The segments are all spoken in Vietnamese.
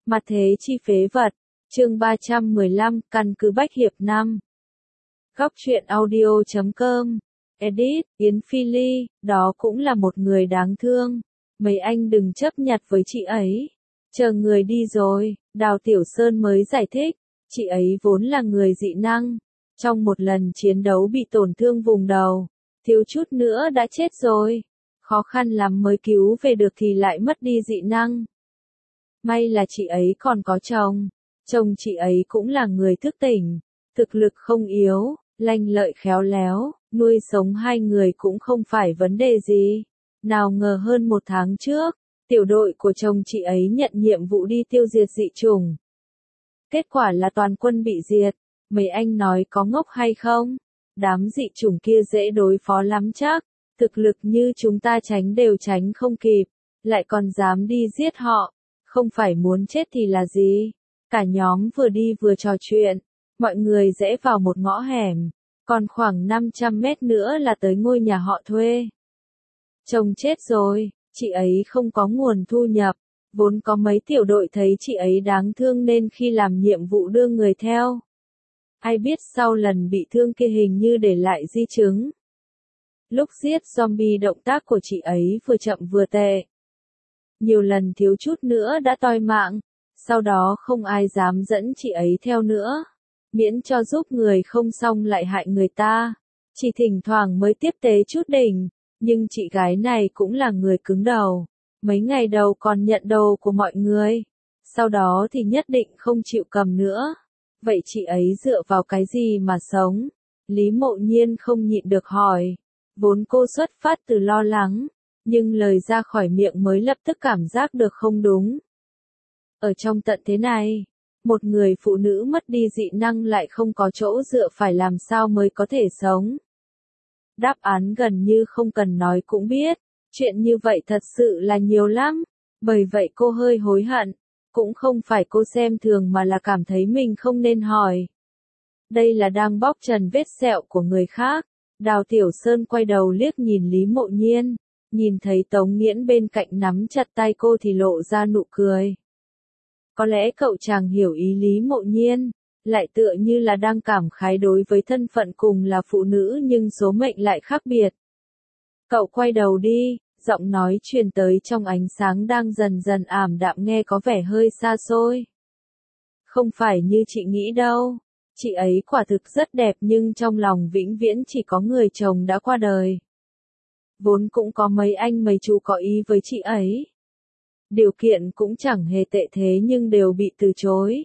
Mặt thế chi phế vật. Chương 315, căn cứ Bách Hiệp 5. Góc truyện audio.com. Edit, Yến Phi Ly, đó cũng là một người đáng thương. Mấy anh đừng chấp nhặt với chị ấy. Chờ người đi rồi, Đào Tiểu Sơn mới giải thích. Chị ấy vốn là người dị năng. Trong một lần chiến đấu bị tổn thương vùng đầu. Thiếu chút nữa đã chết rồi. Khó khăn lắm mới cứu về được thì lại mất đi dị năng. May là chị ấy còn có chồng. Chồng chị ấy cũng là người thức tỉnh. Thực lực không yếu, lanh lợi khéo léo, nuôi sống hai người cũng không phải vấn đề gì. Nào ngờ hơn một tháng trước, tiểu đội của chồng chị ấy nhận nhiệm vụ đi tiêu diệt dị chủng. Kết quả là toàn quân bị diệt. Mấy anh nói có ngốc hay không? Đám dị chủng kia dễ đối phó lắm chắc. Thực lực như chúng ta tránh đều tránh không kịp. Lại còn dám đi giết họ. Không phải muốn chết thì là gì? Cả nhóm vừa đi vừa trò chuyện. Mọi người rẽ vào một ngõ hẻm. Còn khoảng 500 mét nữa là tới ngôi nhà họ thuê. Chồng chết rồi, chị ấy không có nguồn thu nhập. Vốn có mấy tiểu đội thấy chị ấy đáng thương nên khi làm nhiệm vụ đưa người theo. Ai biết sau lần bị thương kia hình như để lại di chứng. Lúc giết zombie động tác của chị ấy vừa chậm vừa tệ. Nhiều lần thiếu chút nữa đã toi mạng. Sau đó không ai dám dẫn chị ấy theo nữa. Miễn cho giúp người không xong lại hại người ta. Chỉ thỉnh thoảng mới tiếp tế chút đỉnh. Nhưng chị gái này cũng là người cứng đầu. Mấy ngày đầu còn nhận đồ của mọi người. Sau đó thì nhất định không chịu cầm nữa. Vậy chị ấy dựa vào cái gì mà sống? Lý Mộ Nhiên không nhịn được hỏi. Vốn cô xuất phát từ lo lắng. Nhưng lời ra khỏi miệng mới lập tức cảm giác được không đúng. Ở trong tận thế này, một người phụ nữ mất đi dị năng lại không có chỗ dựa phải làm sao mới có thể sống. Đáp án gần như không cần nói cũng biết, chuyện như vậy thật sự là nhiều lắm, bởi vậy cô hơi hối hận, cũng không phải cô xem thường mà là cảm thấy mình không nên hỏi. Đây là đang bóc trần vết sẹo của người khác. Đào Tiểu Sơn quay đầu liếc nhìn Lý Mộ Nhiên, nhìn thấy Tống Nghiễn bên cạnh nắm chặt tay cô thì lộ ra nụ cười. Có lẽ cậu chàng hiểu ý Lý Mộ Nhiên, lại tựa như là đang cảm khái đối với thân phận cùng là phụ nữ nhưng số mệnh lại khác biệt. Cậu quay đầu đi, giọng nói truyền tới trong ánh sáng đang dần dần ảm đạm nghe có vẻ hơi xa xôi. Không phải như chị nghĩ đâu, chị ấy quả thực rất đẹp nhưng trong lòng vĩnh viễn chỉ có người chồng đã qua đời. Vốn cũng có mấy anh mấy chú có ý với chị ấy. Điều kiện cũng chẳng hề tệ thế nhưng đều bị từ chối.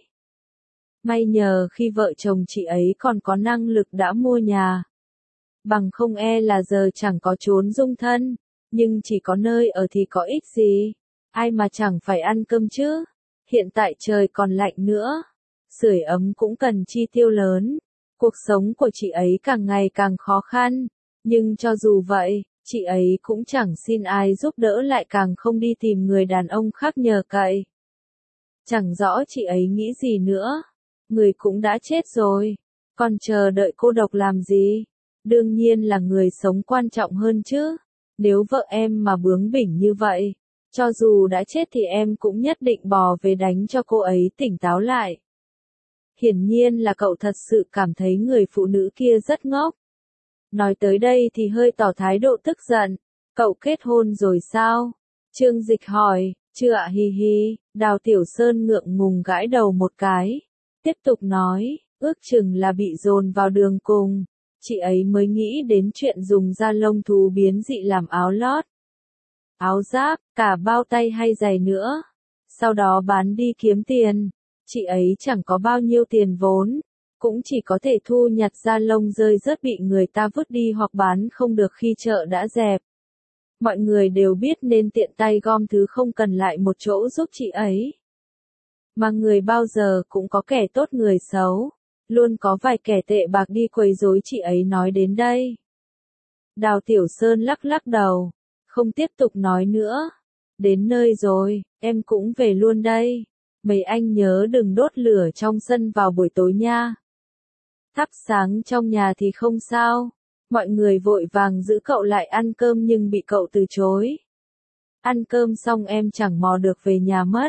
May nhờ khi vợ chồng chị ấy còn có năng lực đã mua nhà. Bằng không là giờ chẳng có chốn dung thân, nhưng chỉ có nơi ở thì có ích gì. Ai mà chẳng phải ăn cơm chứ. Hiện tại trời còn lạnh nữa. Sưởi ấm cũng cần chi tiêu lớn. Cuộc sống của chị ấy càng ngày càng khó khăn. Nhưng cho dù vậy, chị ấy cũng chẳng xin ai giúp đỡ lại càng không đi tìm người đàn ông khác nhờ cậy. Chẳng rõ chị ấy nghĩ gì nữa. Người cũng đã chết rồi. Còn chờ đợi cô độc làm gì? Đương nhiên là người sống quan trọng hơn chứ. Nếu vợ em mà bướng bỉnh như vậy, cho dù đã chết thì em cũng nhất định bò về đánh cho cô ấy tỉnh táo lại. Hiển nhiên là cậu thật sự cảm thấy người phụ nữ kia rất ngốc. Nói tới đây thì hơi tỏ thái độ tức giận. Cậu kết hôn rồi sao? Trương Dịch hỏi. Chưa ạ hi hi. Đào Tiểu Sơn ngượng ngùng gãi đầu một cái. Tiếp tục nói, ước chừng là bị dồn vào đường cùng. Chị ấy mới nghĩ đến chuyện dùng da lông thú biến dị làm áo lót, áo giáp, cả bao tay hay giày nữa. Sau đó bán đi kiếm tiền. Chị ấy chẳng có bao nhiêu tiền vốn. Cũng chỉ có thể thu nhặt da lông rơi rớt bị người ta vứt đi hoặc bán không được khi chợ đã dẹp. Mọi người đều biết nên tiện tay gom thứ không cần lại một chỗ giúp chị ấy. Mà người bao giờ cũng có kẻ tốt người xấu. Luôn có vài kẻ tệ bạc đi quấy rối chị ấy nói đến đây. Đào Tiểu Sơn lắc lắc đầu. Không tiếp tục nói nữa. Đến nơi rồi, em cũng về luôn đây. Mấy anh nhớ đừng đốt lửa trong sân vào buổi tối nha. Thắp sáng trong nhà thì không sao. Mọi người vội vàng giữ cậu lại ăn cơm nhưng bị cậu từ chối. Ăn cơm xong em chẳng mò được về nhà mất.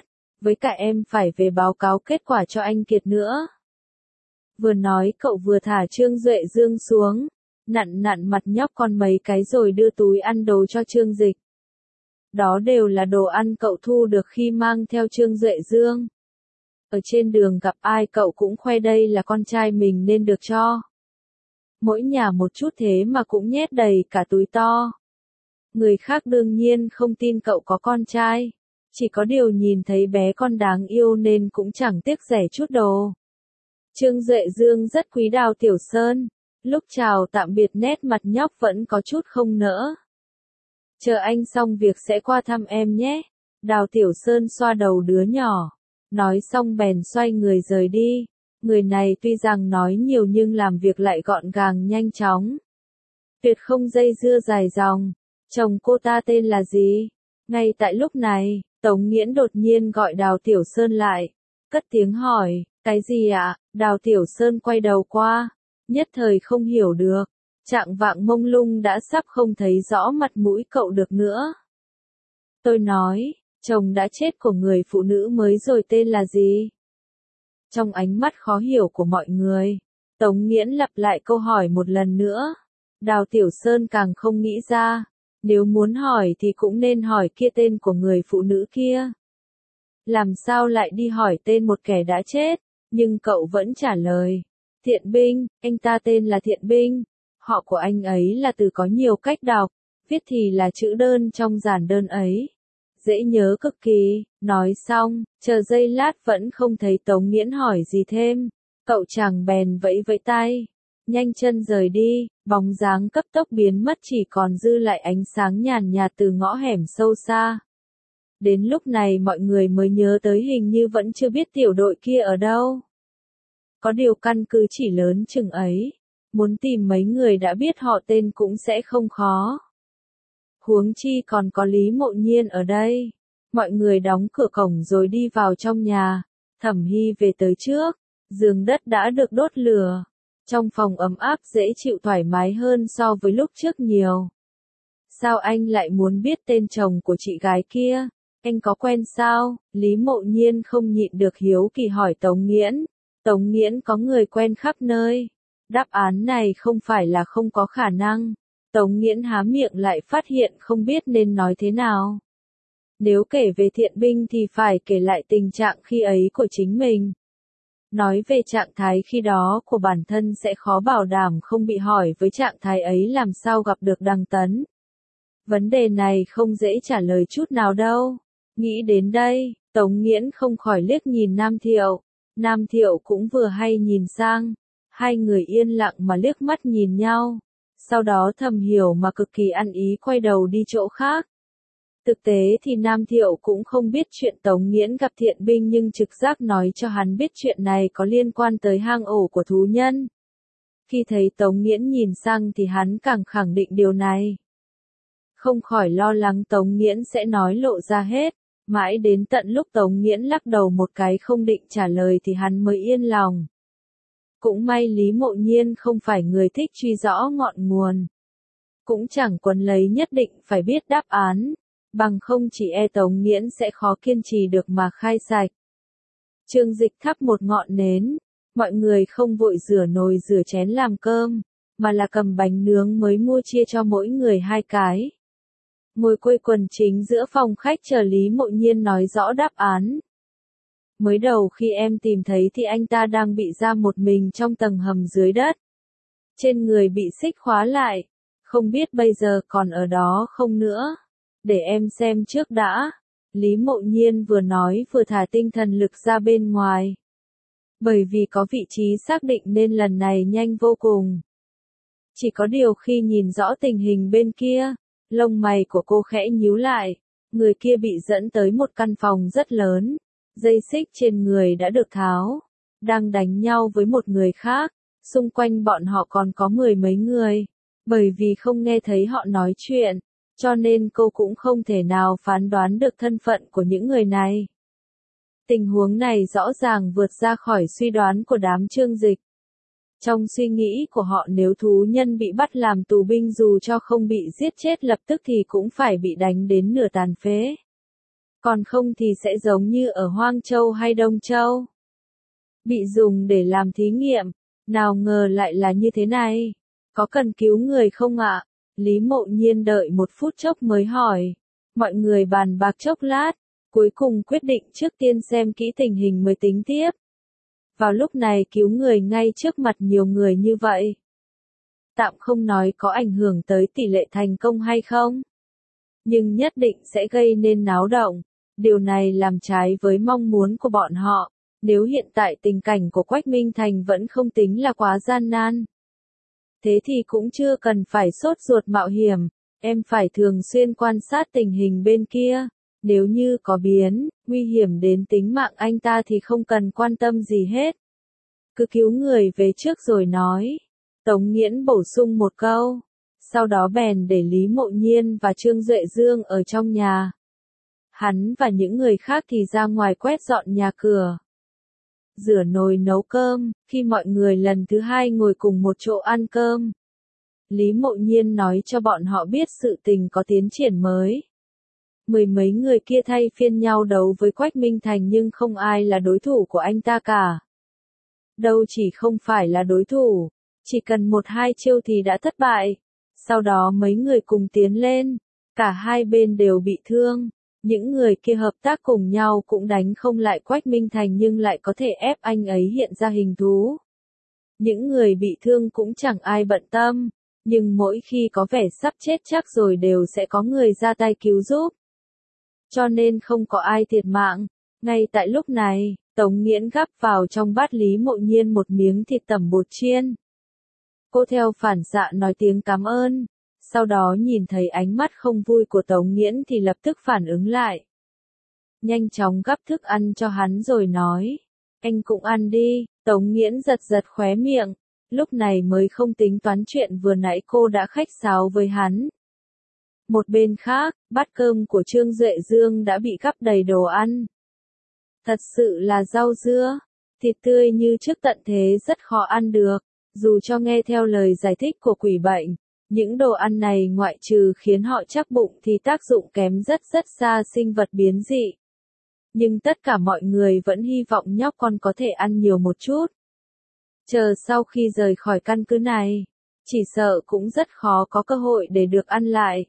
với cả em phải về báo cáo kết quả cho anh Kiệt nữa. Vừa nói cậu vừa thả Trương Duệ Dương xuống, nặn nặn mặt nhóc con mấy cái rồi đưa túi ăn đồ cho Trương Dịch. Đó đều là đồ ăn cậu thu được khi mang theo Trương Duệ Dương. Ở trên đường gặp ai cậu cũng khoe đây là con trai mình nên được cho. Mỗi nhà một chút thế mà cũng nhét đầy cả túi to. Người khác đương nhiên không tin cậu có con trai, chỉ có điều nhìn thấy bé con đáng yêu nên cũng chẳng tiếc rẻ chút đồ. Trương Duệ Dương rất quý Đào Tiểu Sơn, lúc chào tạm biệt nét mặt nhóc vẫn có chút không nỡ. Chờ anh xong việc sẽ qua thăm em nhé. Đào Tiểu Sơn xoa đầu đứa nhỏ, nói xong bèn xoay người rời đi. Người này tuy rằng nói nhiều nhưng làm việc lại gọn gàng nhanh chóng. Tuyệt không dây dưa dài dòng. Chồng cô ta tên là gì? Ngay tại lúc này, Tống Nghiễn đột nhiên gọi Đào Tiểu Sơn lại, cất tiếng hỏi, cái gì ạ? Đào Tiểu Sơn quay đầu qua, nhất thời không hiểu được, trạng vạng mông lung đã sắp không thấy rõ mặt mũi cậu được nữa. Tôi nói, chồng đã chết của người phụ nữ mới rồi tên là gì? Trong ánh mắt khó hiểu của mọi người, Tống Nghiễn lặp lại câu hỏi một lần nữa. Đào Tiểu Sơn càng không nghĩ ra, nếu muốn hỏi thì cũng nên hỏi kia tên của người phụ nữ kia. Làm sao lại đi hỏi tên một kẻ đã chết, nhưng cậu vẫn trả lời. Thiện Binh, anh ta tên là Thiện Binh. Họ của anh ấy là từ có nhiều cách đọc, viết thì là chữ đơn trong dàn đơn ấy. Dễ nhớ cực kỳ, nói xong, chờ giây lát vẫn không thấy Tống Nghiễn hỏi gì thêm. Cậu chàng bèn vẫy vẫy tay, nhanh chân rời đi, bóng dáng cấp tốc biến mất chỉ còn dư lại ánh sáng nhàn nhạt từ ngõ hẻm sâu xa. Đến lúc này mọi người mới nhớ tới hình như vẫn chưa biết tiểu đội kia ở đâu. Có điều căn cứ chỉ lớn chừng ấy, muốn tìm mấy người đã biết họ tên cũng sẽ không khó. Huống chi còn có Lý Mộ Nhiên ở đây. Mọi người đóng cửa cổng rồi đi vào trong nhà. Thẩm Hy về tới trước, giường đất đã được đốt lửa. Trong phòng ấm áp dễ chịu thoải mái hơn so với lúc trước nhiều. Sao anh lại muốn biết tên chồng của chị gái kia? Anh có quen sao? Lý Mộ Nhiên không nhịn được hiếu kỳ hỏi Tống Nghiễn. Tống Nghiễn có người quen khắp nơi. Đáp án này không phải là không có khả năng. Tống Nghiễn há miệng lại phát hiện không biết nên nói thế nào. Nếu kể về Thiện Binh thì phải kể lại tình trạng khi ấy của chính mình. Nói về trạng thái khi đó của bản thân sẽ khó bảo đảm không bị hỏi với trạng thái ấy làm sao gặp được Đằng Tấn. Vấn đề này không dễ trả lời chút nào đâu. Nghĩ đến đây, Tống Nghiễn không khỏi liếc nhìn Nam Thiệu. Nam Thiệu cũng vừa hay nhìn sang. Hai người yên lặng mà liếc mắt nhìn nhau. Sau đó thầm hiểu mà cực kỳ ăn ý quay đầu đi chỗ khác. Thực tế thì Nam Thiệu cũng không biết chuyện Tống Nghiễn gặp Thiện Binh nhưng trực giác nói cho hắn biết chuyện này có liên quan tới hang ổ của thú nhân. Khi thấy Tống Nghiễn nhìn sang thì hắn càng khẳng định điều này. Không khỏi lo lắng Tống Nghiễn sẽ nói lộ ra hết, mãi đến tận lúc Tống Nghiễn lắc đầu một cái không định trả lời thì hắn mới yên lòng. Cũng may Lý Mộ Nhiên không phải người thích truy rõ ngọn nguồn. Cũng chẳng quấn lấy nhất định phải biết đáp án, bằng không chỉ e Tống Nghiễn sẽ khó kiên trì được mà khai sạch. Trương Dịch thắp một ngọn nến, mọi người không vội rửa nồi rửa chén làm cơm, mà là cầm bánh nướng mới mua chia cho mỗi người 2 cái. Ngồi quây quần chính giữa phòng khách chờ Lý Mộ Nhiên nói rõ đáp án. Mới đầu khi em tìm thấy thì anh ta đang bị giam một mình trong tầng hầm dưới đất. Trên người bị xích khóa lại, không biết bây giờ còn ở đó không nữa. Để em xem trước đã. Lý Mộ Nhiên vừa nói vừa thả tinh thần lực ra bên ngoài. Bởi vì có vị trí xác định nên lần này nhanh vô cùng. Chỉ có điều khi nhìn rõ tình hình bên kia, lông mày của cô khẽ nhíu lại. Người kia bị dẫn tới một căn phòng rất lớn. Dây xích trên người đã được tháo. Đang đánh nhau với một người khác. Xung quanh bọn họ còn có 10 mấy người. Bởi vì không nghe thấy họ nói chuyện, cho nên cô cũng không thể nào phán đoán được thân phận của những người này. Tình huống này rõ ràng vượt ra khỏi suy đoán của đám Trương Dịch. Trong suy nghĩ của họ nếu thú nhân bị bắt làm tù binh dù cho không bị giết chết lập tức thì cũng phải bị đánh đến nửa tàn phế. còn không thì sẽ giống như ở Hoang Châu hay Đông Châu. Bị dùng để làm thí nghiệm, nào ngờ lại là như thế này. Có cần cứu người không ạ? Lý Mộ Nhiên đợi một phút chốc mới hỏi. Mọi người bàn bạc chốc lát, cuối cùng quyết định trước tiên xem kỹ tình hình mới tính tiếp. Vào lúc này cứu người ngay trước mặt nhiều người như vậy. Tạm không nói có ảnh hưởng tới tỷ lệ thành công hay không. Nhưng nhất định sẽ gây nên náo động. Điều này làm trái với mong muốn của bọn họ. Nếu hiện tại tình cảnh của Quách Minh Thành vẫn không tính là quá gian nan. Thế thì cũng chưa cần phải sốt ruột mạo hiểm. Em phải thường xuyên quan sát tình hình bên kia. Nếu như có biến, nguy hiểm đến tính mạng anh ta thì không cần quan tâm gì hết. Cứ cứu người về trước rồi nói. Tống Nghiễn bổ sung một câu. Sau đó bèn để Lý Mộ Nhiên và Trương Duệ Dương ở trong nhà. Hắn và những người khác thì ra ngoài quét dọn nhà cửa. Rửa nồi nấu cơm, khi mọi người lần thứ hai ngồi cùng một chỗ ăn cơm. Lý Mộ Nhiên nói cho bọn họ biết sự tình có tiến triển mới. Mười mấy người kia thay phiên nhau đấu với Quách Minh Thành nhưng không ai là đối thủ của anh ta cả. Đâu chỉ không phải là đối thủ, chỉ cần một hai chiêu thì đã thất bại. Sau đó mấy người cùng tiến lên, cả hai bên đều bị thương. Những người kia hợp tác cùng nhau cũng đánh không lại Quách Minh Thành nhưng lại có thể ép anh ấy hiện ra hình thú. Những người bị thương cũng chẳng ai bận tâm, nhưng mỗi khi có vẻ sắp chết chắc rồi đều sẽ có người ra tay cứu giúp. Cho nên không có ai thiệt mạng. Ngay tại lúc này, Tống Nghiễn gắp vào trong bát Lý Mộ Nhiên một miếng thịt tẩm bột chiên. Cô theo phản xạ nói tiếng cảm ơn. Sau đó nhìn thấy ánh mắt không vui của Tống Nghiễn thì lập tức phản ứng lại. Nhanh chóng gắp thức ăn cho hắn rồi nói. Anh cũng ăn đi. Tống Nghiễn giật giật khóe miệng. Lúc này mới không tính toán chuyện vừa nãy cô đã khách sáo với hắn. Một bên khác, bát cơm của Trương Duệ Dương đã bị gắp đầy đồ ăn. Thật sự là rau dưa, thịt tươi như trước tận thế rất khó ăn được. Dù cho nghe theo lời giải thích của quỷ bệnh, những đồ ăn này ngoại trừ khiến họ chắc bụng thì tác dụng kém rất xa sinh vật biến dị. Nhưng tất cả mọi người vẫn hy vọng nhóc con có thể ăn nhiều một chút. Chờ sau khi rời khỏi căn cứ này, chỉ sợ cũng rất khó có cơ hội để được ăn lại.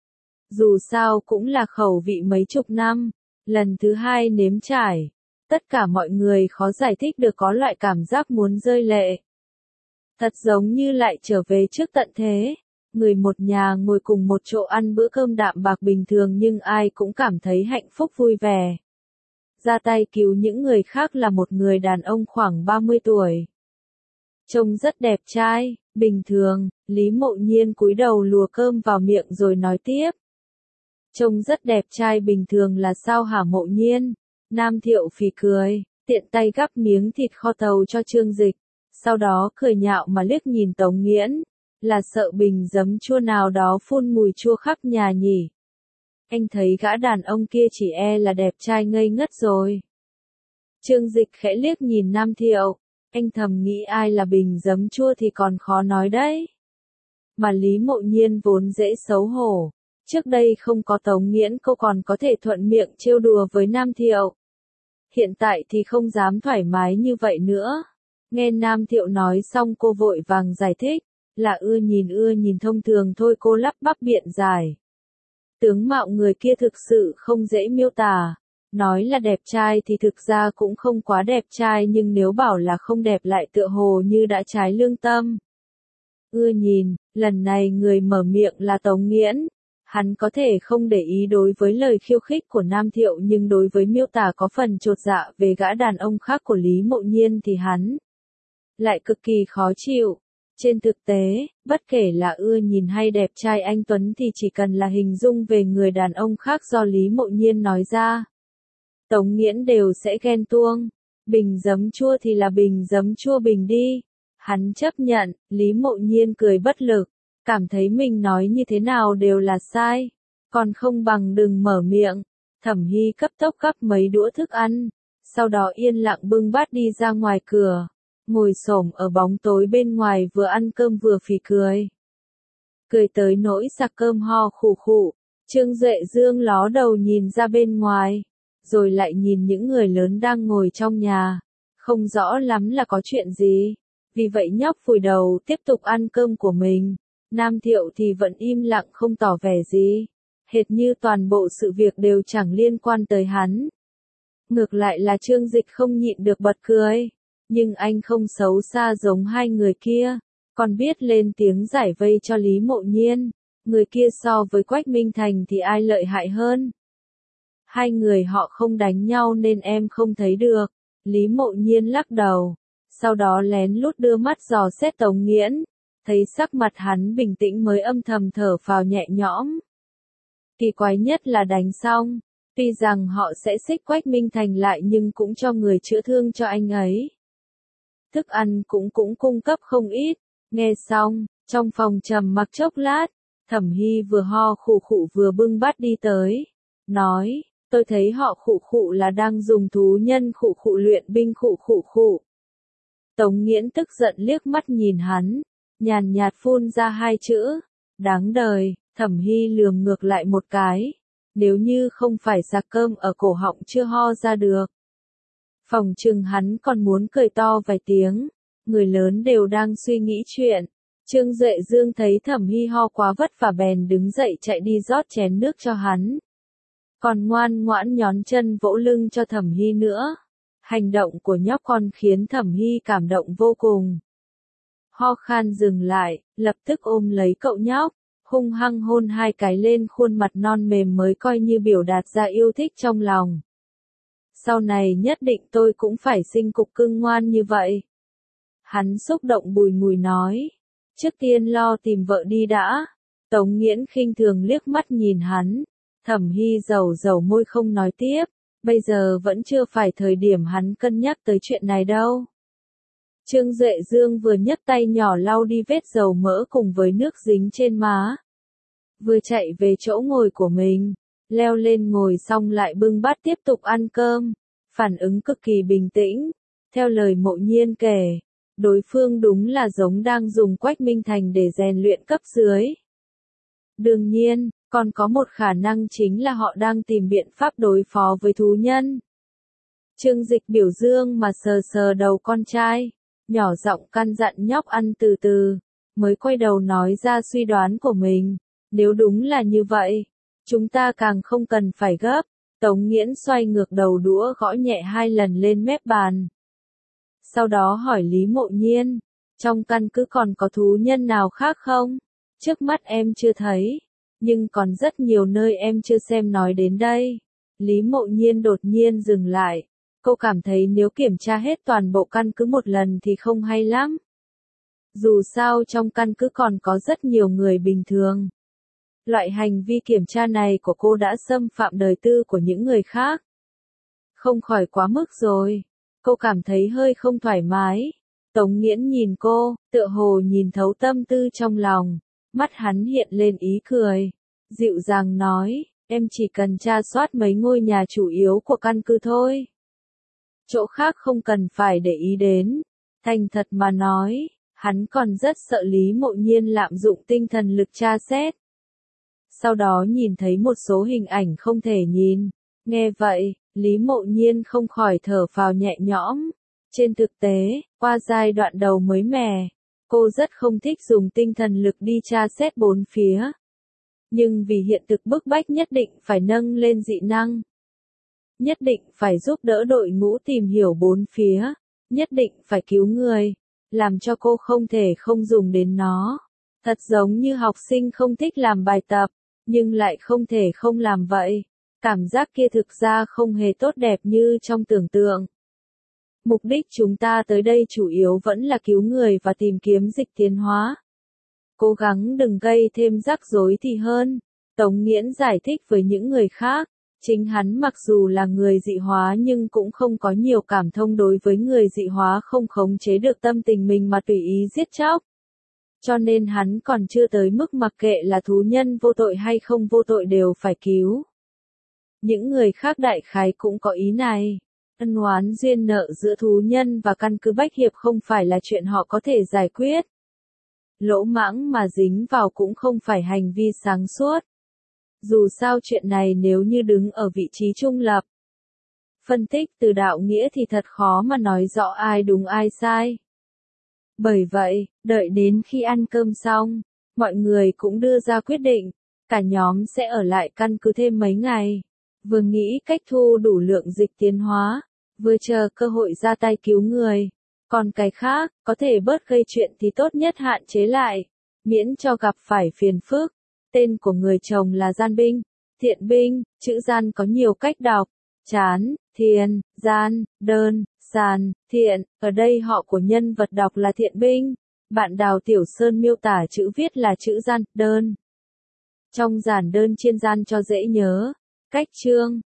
Dù sao cũng là khẩu vị mấy chục năm, lần thứ hai nếm trải, tất cả mọi người khó giải thích được có loại cảm giác muốn rơi lệ. Thật giống như lại trở về trước tận thế, người một nhà ngồi cùng một chỗ ăn bữa cơm đạm bạc bình thường nhưng ai cũng cảm thấy hạnh phúc vui vẻ. Ra tay cứu những người khác là một người đàn ông khoảng 30 tuổi. Trông rất đẹp trai, bình thường, Lý Mộ Nhiên cúi đầu lùa cơm vào miệng rồi nói tiếp. Trông rất đẹp trai bình thường là sao hả Mộ Nhiên? Nam Thiệu phì cười, tiện tay gắp miếng thịt kho tàu cho Trương Dịch, sau đó cười nhạo mà liếc nhìn Tống Nghiễn, là sợ bình giấm chua nào đó phun mùi chua khắp nhà nhỉ. Anh thấy gã đàn ông kia chỉ e là đẹp trai ngây ngất rồi. Trương Dịch khẽ liếc nhìn Nam Thiệu, anh thầm nghĩ ai là bình giấm chua thì còn khó nói đấy. Mà Lý Mộ Nhiên vốn dễ xấu hổ. Trước đây không có Tống Nghiễn cô còn có thể thuận miệng trêu đùa với Nam Thiệu. Hiện tại thì không dám thoải mái như vậy nữa. Nghe Nam Thiệu nói xong cô vội vàng giải thích, là ưa nhìn thông thường thôi, cô lắp bắp biện giải. Tướng mạo người kia thực sự không dễ miêu tả. Nói là đẹp trai thì thực ra cũng không quá đẹp trai nhưng nếu bảo là không đẹp lại tựa hồ như đã trái lương tâm. Ưa nhìn, lần này người mở miệng là Tống Nghiễn. Hắn có thể không để ý đối với lời khiêu khích của Nam Thiệu nhưng đối với miêu tả có phần chột dạ về gã đàn ông khác của Lý Mộ Nhiên thì hắn lại cực kỳ khó chịu. Trên thực tế, bất kể là ưa nhìn hay đẹp trai anh Tuấn thì chỉ cần là hình dung về người đàn ông khác do Lý Mộ Nhiên nói ra, Tống Nghiễn đều sẽ ghen tuông. Bình giấm chua thì là bình giấm chua bình đi. Hắn chấp nhận, Lý Mộ Nhiên cười bất lực. Cảm thấy mình nói như thế nào đều là sai, còn không bằng đừng mở miệng. Thẩm Hy cấp tốc gắp mấy đũa thức ăn, sau đó yên lặng bưng bát đi ra ngoài cửa, ngồi xổm ở bóng tối bên ngoài vừa ăn cơm vừa phì cười. Cười tới nỗi sặc cơm ho khụ khụ, Trương Duệ Dương ló đầu nhìn ra bên ngoài, rồi lại nhìn những người lớn đang ngồi trong nhà, không rõ lắm là có chuyện gì. Vì vậy nhóc vùi đầu tiếp tục ăn cơm của mình. Nam Thiệu thì vẫn im lặng không tỏ vẻ gì, hệt như toàn bộ sự việc đều chẳng liên quan tới hắn. Ngược lại là Trương Dịch không nhịn được bật cười, nhưng anh không xấu xa giống hai người kia, còn biết lên tiếng giải vây cho Lý Mộ Nhiên. Người kia so với Quách Minh Thành thì ai lợi hại hơn? Hai người họ không đánh nhau nên em không thấy được. Lý Mộ Nhiên lắc đầu, sau đó lén lút đưa mắt dò xét Tống Nghiễn, thấy sắc mặt hắn bình tĩnh mới âm thầm thở phào nhẹ nhõm. Kỳ quái nhất là đánh xong, tuy rằng họ sẽ xích Quách Minh Thành lại nhưng cũng cho người chữa thương cho anh ấy. Thức ăn cũng cung cấp không ít. Nghe xong, trong phòng trầm mặc chốc lát, Thẩm Hy vừa ho khụ khụ vừa bưng bát đi tới, nói, tôi thấy họ khụ khụ là đang dùng thú nhân khụ khụ luyện binh khụ khụ khụ. Tống Nghiễn tức giận liếc mắt nhìn hắn, nhàn nhạt phun ra hai chữ, đáng đời. Thẩm Hy lườm ngược lại một cái, nếu như không phải sạc cơm ở cổ họng chưa ho ra được. Phòng trừng hắn còn muốn cười to vài tiếng, người lớn đều đang suy nghĩ chuyện. Trương Duệ Dương thấy Thẩm Hy ho quá vất vả bèn đứng dậy chạy đi rót chén nước cho hắn. Còn ngoan ngoãn nhón chân vỗ lưng cho Thẩm Hy nữa. Hành động của nhóc con khiến Thẩm Hy cảm động vô cùng. Ho khan dừng lại, lập tức ôm lấy cậu nhóc, hung hăng hôn hai cái lên khuôn mặt non mềm mới coi như biểu đạt ra yêu thích trong lòng. Sau này nhất định tôi cũng phải sinh cục cưng ngoan như vậy. Hắn xúc động bùi ngùi nói. Trước tiên lo tìm vợ đi đã. Tống Nghiễn khinh thường liếc mắt nhìn hắn. Thẩm Hy dầu môi không nói tiếp. Bây giờ vẫn chưa phải thời điểm hắn cân nhắc tới chuyện này đâu. Trương Duệ Dương vừa nhấc tay nhỏ lau đi vết dầu mỡ cùng với nước dính trên má. Vừa chạy về chỗ ngồi của mình, leo lên ngồi xong lại bưng bát tiếp tục ăn cơm. Phản ứng cực kỳ bình tĩnh. Theo lời Mộ Nhiên kể, đối phương đúng là giống đang dùng Quách Minh Thành để rèn luyện cấp dưới. Đương nhiên, còn có một khả năng chính là họ đang tìm biện pháp đối phó với thú nhân. Trương Dịch biểu dương mà sờ sờ đầu con trai, nhỏ giọng căn dặn nhóc ăn từ từ, mới quay đầu nói ra suy đoán của mình. Nếu đúng là như vậy, chúng ta càng không cần phải gấp. Tống Nghiễn xoay ngược đầu đũa gõ nhẹ hai lần lên mép bàn. Sau đó hỏi Lý Mộ Nhiên, trong căn cứ còn có thú nhân nào khác không? Trước mắt em chưa thấy, nhưng còn rất nhiều nơi em chưa xem nói đến đây. Lý Mộ Nhiên đột nhiên dừng lại, cô cảm thấy nếu kiểm tra hết toàn bộ căn cứ một lần thì không hay lắm. Dù sao trong căn cứ còn có rất nhiều người bình thường. Loại hành vi kiểm tra này của cô đã xâm phạm đời tư của những người khác. Không khỏi quá mức rồi. Cô cảm thấy hơi không thoải mái. Tống Nghiễn nhìn cô, tựa hồ nhìn thấu tâm tư trong lòng. Mắt hắn hiện lên ý cười. Dịu dàng nói, em chỉ cần tra soát mấy ngôi nhà chủ yếu của căn cứ thôi. Chỗ khác không cần phải để ý đến. Thành thật mà nói, hắn còn rất sợ Lý Mộ Nhiên lạm dụng tinh thần lực tra xét. Sau đó nhìn thấy một số hình ảnh không thể nhìn. Nghe vậy, Lý Mộ Nhiên không khỏi thở phào nhẹ nhõm. Trên thực tế, qua giai đoạn đầu mới mẻ, cô rất không thích dùng tinh thần lực đi tra xét bốn phía. Nhưng vì hiện thực bức bách nhất định phải nâng lên dị năng. Nhất định phải giúp đỡ đội ngũ tìm hiểu bốn phía. Nhất định phải cứu người. Làm cho cô không thể không dùng đến nó. Thật giống như học sinh không thích làm bài tập, nhưng lại không thể không làm vậy. Cảm giác kia thực ra không hề tốt đẹp như trong tưởng tượng. Mục đích chúng ta tới đây chủ yếu vẫn là cứu người và tìm kiếm dịch tiến hóa. Cố gắng đừng gây thêm rắc rối thì hơn. Tống Nghiễn giải thích với những người khác. Chính hắn mặc dù là người dị hóa nhưng cũng không có nhiều cảm thông đối với người dị hóa không khống chế được tâm tình mình mà tùy ý giết chóc. Cho nên hắn còn chưa tới mức mặc kệ là thú nhân vô tội hay không vô tội đều phải cứu. Những người khác đại khái cũng có ý này. Ân oán duyên nợ giữa thú nhân và căn cứ Bách Hiệp không phải là chuyện họ có thể giải quyết. Lỗ mãng mà dính vào cũng không phải hành vi sáng suốt. Dù sao chuyện này nếu như đứng ở vị trí trung lập, phân tích từ đạo nghĩa thì thật khó mà nói rõ ai đúng ai sai. Bởi vậy, đợi đến khi ăn cơm xong, mọi người cũng đưa ra quyết định, cả nhóm sẽ ở lại căn cứ thêm mấy ngày. Vừa nghĩ cách thu đủ lượng dịch tiến hóa, vừa chờ cơ hội ra tay cứu người. Còn cái khác, có thể bớt gây chuyện thì tốt nhất hạn chế lại, miễn cho gặp phải phiền phức. Tên của người chồng là Gian Binh, Thiện Binh, chữ Gian có nhiều cách đọc. Chán, Thiện, Gian, Đơn, Sàn, Thiện, ở đây họ của nhân vật đọc là Thiện Binh. Bạn Đào Tiểu Sơn miêu tả chữ viết là chữ Gian, Đơn. Trong giản đơn chiên gian cho dễ nhớ. Cách chương